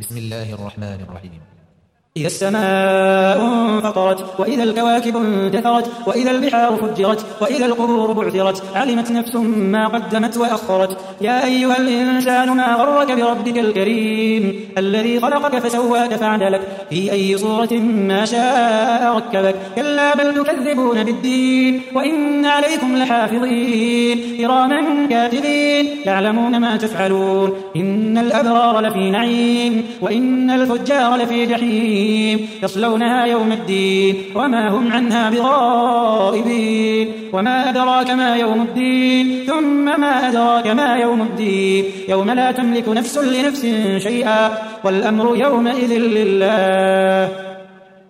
بسم الله الرحمن الرحيم. إذا السماء انفطرت وإذا الكواكب انتثرت وإذا البحار فجرت وإذا القبور بعثرت علمت نفس ما قدمت وأخرت. يا أيها الإنسان ما غرك بربك الكريم الذي خلقك فسواك فعدلك في أي صورة ما شاء ركبك. كلا بل تكذبون بالدين وإن عليكم لحافظين كراما كاتبين يعلمون ما تفعلون. إن الأبرار لفي نعيم وإن الفجار لفي جحيم يصلونها يوم الدين وما هم عنها بغائبين. وما أدراك ما يوم الدين ثم ما أدراك ما يوم الدين يوم لا تملك نفس لنفس شيئا والأمر يومئذ لله.